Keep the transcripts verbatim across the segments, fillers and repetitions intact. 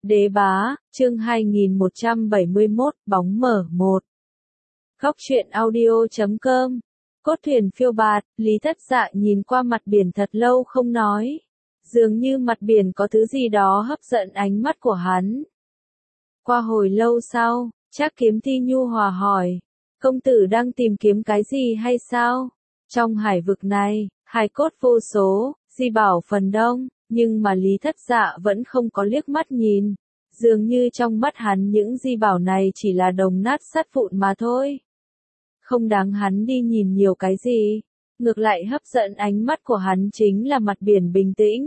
Đế bá, chương hai nghìn một trăm bảy mươi mốt, bóng mờ một. Góc truyện audio chấm com. Cốt thuyền phiêu bạt, Lý Thất Dạ nhìn qua mặt biển thật lâu không nói. Dường như mặt biển có thứ gì đó hấp dẫn ánh mắt của hắn. Qua hồi lâu sau, Trác Kiếm Thi nhu hòa hỏi. Công tử đang tìm kiếm cái gì hay sao? Trong hải vực này, hải cốt vô số, di bảo phần đông, nhưng mà Lý Thất Dạ vẫn không có liếc mắt nhìn. Dường như trong mắt hắn những di bảo này chỉ là đồng nát sắt vụn mà thôi. Không đáng hắn đi nhìn nhiều cái gì. Ngược lại hấp dẫn ánh mắt của hắn chính là mặt biển bình tĩnh.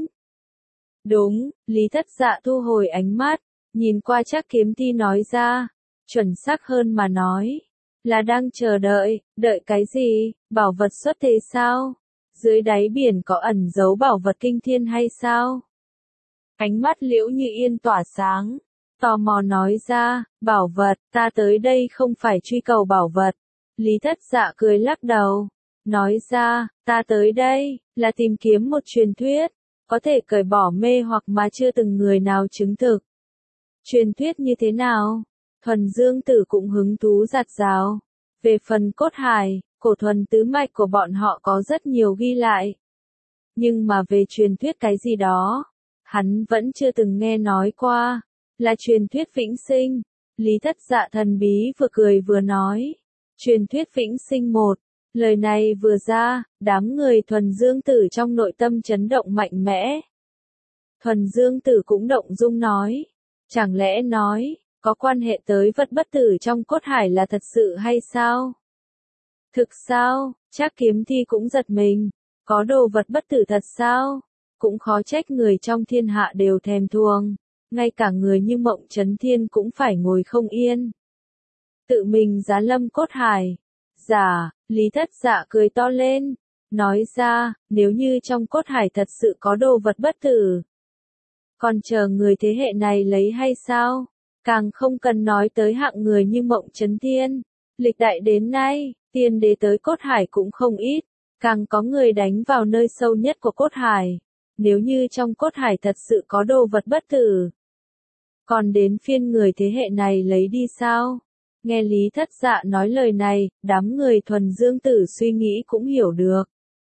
Đúng, Lý Thất Dạ thu hồi ánh mắt, nhìn qua Trác Kiếm Thi nói ra, chuẩn xác hơn mà nói, là đang chờ đợi, đợi cái gì, bảo vật xuất thế sao? Dưới đáy biển có ẩn giấu bảo vật kinh thiên hay sao? Ánh mắt Liễu Như Yên tỏa sáng, tò mò nói ra, bảo vật, ta tới đây không phải truy cầu bảo vật. Lý Thất Dạ cười lắc đầu, nói ra, ta tới đây, là tìm kiếm một truyền thuyết, có thể cởi bỏ mê hoặc mà chưa từng người nào chứng thực. Truyền thuyết như thế nào? Thuần Dương Tử cũng hứng thú rạt rào. Về phần cốt hải, cổ thuần tứ mạch của bọn họ có rất nhiều ghi lại. Nhưng mà về truyền thuyết cái gì đó, hắn vẫn chưa từng nghe nói qua, là truyền thuyết vĩnh sinh. Lý Thất Dạ thần bí vừa cười vừa nói, truyền thuyết vĩnh sinh một, lời này vừa ra, đám người Thuần Dương Tử trong nội tâm chấn động mạnh mẽ. Thuần Dương Tử cũng động dung nói, chẳng lẽ nói, có quan hệ tới vật bất tử trong cốt hải là thật sự hay sao? Thực sao? Trác Kiếm Thi cũng giật mình, có đồ vật bất tử thật sao? Cũng khó trách người trong thiên hạ đều thèm thuồng, ngay cả người như Mộng Chấn Thiên cũng phải ngồi không yên. Tự mình giá lâm cốt hải. Dạ, Lý Thất Dạ cười to lên, nói ra, nếu như trong cốt hải thật sự có đồ vật bất tử, còn chờ người thế hệ này lấy hay sao? Càng không cần nói tới hạng người như Mộng Chấn Thiên. Lịch đại đến nay, tiên đế tới cốt hải cũng không ít, càng có người đánh vào nơi sâu nhất của cốt hải. Nếu như trong cốt hải thật sự có đồ vật bất tử, còn đến phiên người thế hệ này lấy đi sao? Nghe Lý Thất Dạ nói lời này, đám người Thuần Dương Tử suy nghĩ cũng hiểu được.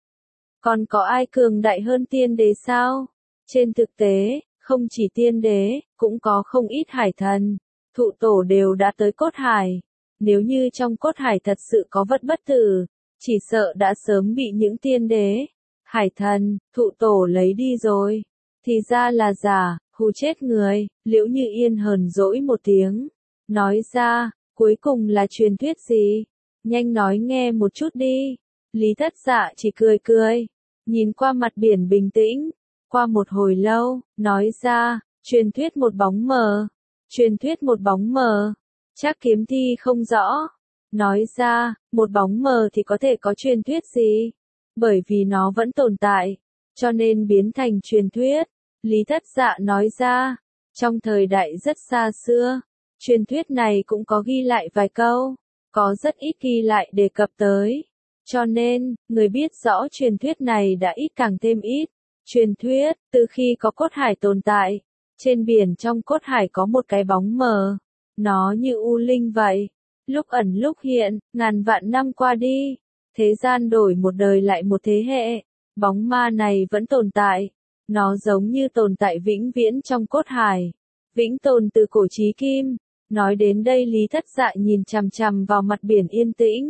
Còn có ai cường đại hơn tiên đế sao? Trên thực tế, không chỉ tiên đế, cũng có không ít hải thần, thụ tổ đều đã tới cốt hải. Nếu như trong cốt hải thật sự có vật bất tử, chỉ sợ đã sớm bị những tiên đế, hải thần, thụ tổ lấy đi rồi. Thì ra là giả, hù chết người. Liễu Như Yên hờn dỗi một tiếng, nói ra, cuối cùng là truyền thuyết gì? Nhanh nói nghe một chút đi. Lý Thất Dạ chỉ cười cười, nhìn qua mặt biển bình tĩnh, qua một hồi lâu, nói ra, truyền thuyết một bóng mờ. Truyền thuyết một bóng mờ. Trác Kiếm Thi không rõ, nói ra, một bóng mờ thì có thể có truyền thuyết gì? Bởi vì nó vẫn tồn tại, cho nên biến thành truyền thuyết. Lý Thất Dạ nói ra, trong thời đại rất xa xưa, truyền thuyết này cũng có ghi lại vài câu, có rất ít ghi lại đề cập tới. Cho nên, người biết rõ truyền thuyết này đã ít càng thêm ít. Truyền thuyết, từ khi có cốt hải tồn tại, trên biển trong cốt hải có một cái bóng mờ. Nó như u linh vậy, lúc ẩn lúc hiện, ngàn vạn năm qua đi, thế gian đổi một đời lại một thế hệ, bóng ma này vẫn tồn tại, nó giống như tồn tại vĩnh viễn trong cốt hải, vĩnh tồn từ cổ chí kim. Nói đến đây Lý Thất Dạ nhìn chằm chằm vào mặt biển yên tĩnh.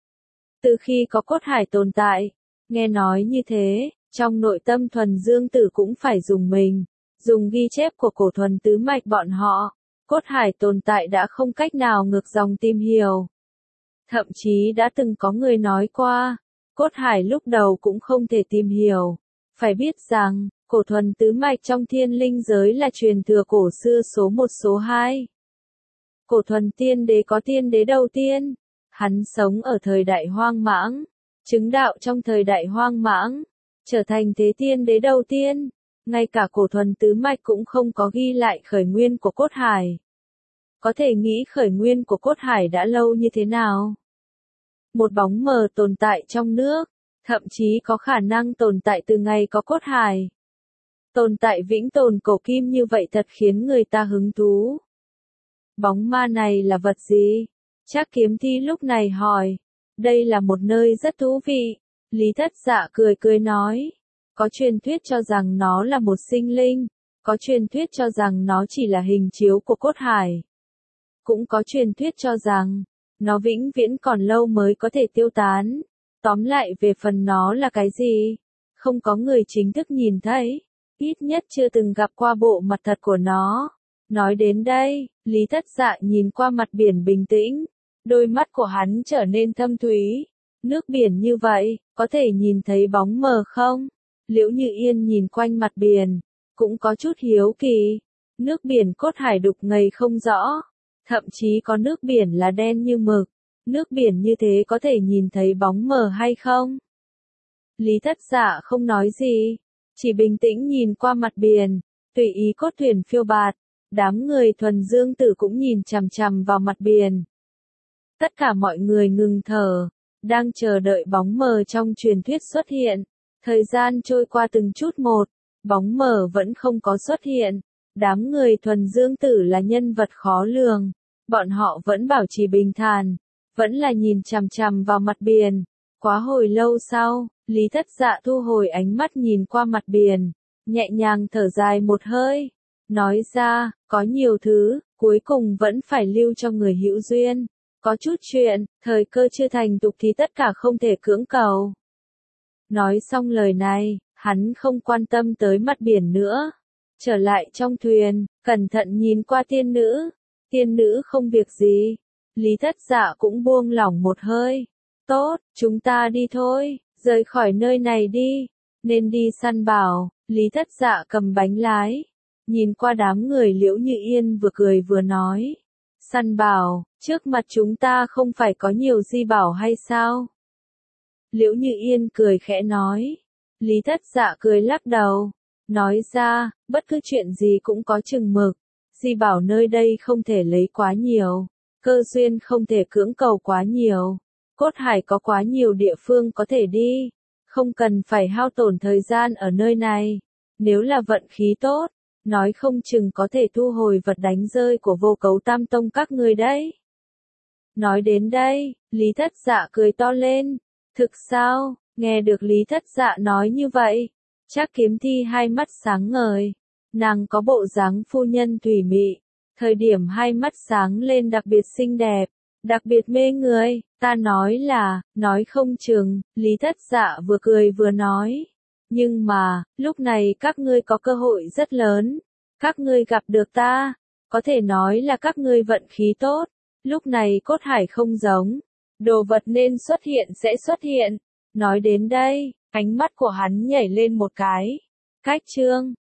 Từ khi có cốt hải tồn tại, nghe nói như thế, trong nội tâm Thuần Dương Tử cũng phải dùng mình, dùng ghi chép của cổ thuần tứ mạch bọn họ. Cốt hải tồn tại đã không cách nào ngược dòng tìm hiểu. Thậm chí đã từng có người nói qua, cốt hải lúc đầu cũng không thể tìm hiểu. Phải biết rằng, cổ thuần tứ mạch trong thiên linh giới là truyền thừa cổ xưa số một số hai. Cổ thuần tiên đế có tiên đế đầu tiên. Hắn sống ở thời đại hoang mãng, chứng đạo trong thời đại hoang mãng, trở thành thế tiên đế đầu tiên. Ngay cả cổ thuần tứ mạch cũng không có ghi lại khởi nguyên của cốt hải. Có thể nghĩ khởi nguyên của cốt hải đã lâu như thế nào? Một bóng mờ tồn tại trong nước, thậm chí có khả năng tồn tại từ ngày có cốt hải. Tồn tại vĩnh tồn cổ kim như vậy thật khiến người ta hứng thú. Bóng ma này là vật gì? Trác Kiếm Thi lúc này hỏi. Đây là một nơi rất thú vị. Lý Thất Dạ cười cười nói. Có truyền thuyết cho rằng nó là một sinh linh. Có truyền thuyết cho rằng nó chỉ là hình chiếu của cốt hải. Cũng có truyền thuyết cho rằng, nó vĩnh viễn còn lâu mới có thể tiêu tán. Tóm lại về phần nó là cái gì? Không có người chính thức nhìn thấy. Ít nhất chưa từng gặp qua bộ mặt thật của nó. Nói đến đây, Lý Thất Dạ nhìn qua mặt biển bình tĩnh. Đôi mắt của hắn trở nên thâm thúy. Nước biển như vậy, có thể nhìn thấy bóng mờ không? Liễu Như Yên nhìn quanh mặt biển, cũng có chút hiếu kỳ. Nước biển cốt hải đục ngầu không rõ. Thậm chí có nước biển là đen như mực. Nước biển như thế có thể nhìn thấy bóng mờ hay không? Lý Thất Dạ không nói gì. Chỉ bình tĩnh nhìn qua mặt biển. Tùy ý cốt thuyền phiêu bạt. Đám người thuần dương tử cũng nhìn chằm chằm vào mặt biển. Tất cả mọi người ngừng thở. Đang chờ đợi bóng mờ trong truyền thuyết xuất hiện. Thời gian trôi qua từng chút một. Bóng mờ vẫn không có xuất hiện. Đám người thuần dương tử là nhân vật khó lường. Bọn họ vẫn bảo trì bình thản. Vẫn là nhìn chằm chằm vào mặt biển. Quá hồi lâu sau, Lý Thất Dạ thu hồi ánh mắt nhìn qua mặt biển. Nhẹ nhàng thở dài một hơi. Nói ra, có nhiều thứ, cuối cùng vẫn phải lưu cho người hữu duyên. Có chút chuyện, thời cơ chưa thành thục thì tất cả không thể cưỡng cầu. Nói xong lời này, hắn không quan tâm tới mặt biển nữa. Trở lại trong thuyền, cẩn thận nhìn qua tiên nữ. Tiên nữ không việc gì. Lý Thất Dạ cũng buông lỏng một hơi. Tốt, chúng ta đi thôi, rời khỏi nơi này đi. Nên đi săn bảo, Lý Thất Dạ cầm bánh lái. Nhìn qua đám người Liễu Như Yên vừa cười vừa nói. Săn bảo, trước mặt chúng ta không phải có nhiều di bảo hay sao? Liễu Như Yên cười khẽ nói. Lý Thất Dạ cười lắc đầu. Nói ra, bất cứ chuyện gì cũng có chừng mực. Di bảo nơi đây không thể lấy quá nhiều. Cơ duyên không thể cưỡng cầu quá nhiều. Cốt hải có quá nhiều địa phương có thể đi. Không cần phải hao tổn thời gian ở nơi này. Nếu là vận khí tốt, nói không chừng có thể thu hồi vật đánh rơi của Vô Cấu Tam Tông các ngươi đấy. Nói đến đây, Lý Thất Dạ cười to lên. Thực sao? Nghe được Lý Thất Dạ nói như vậy, Trác Kiếm Thi hai mắt sáng ngời. Nàng có bộ dáng phu nhân thủy mị. Thời điểm hai mắt sáng lên đặc biệt xinh đẹp, đặc biệt mê người. Ta nói là, nói không chừng, Lý Thất Dạ vừa cười vừa nói. Nhưng mà, lúc này các ngươi có cơ hội rất lớn. Các ngươi gặp được ta, có thể nói là các ngươi vận khí tốt. Lúc này cốt hải không giống. Đồ vật nên xuất hiện sẽ xuất hiện. Nói đến đây, ánh mắt của hắn nhảy lên một cái. Cách chương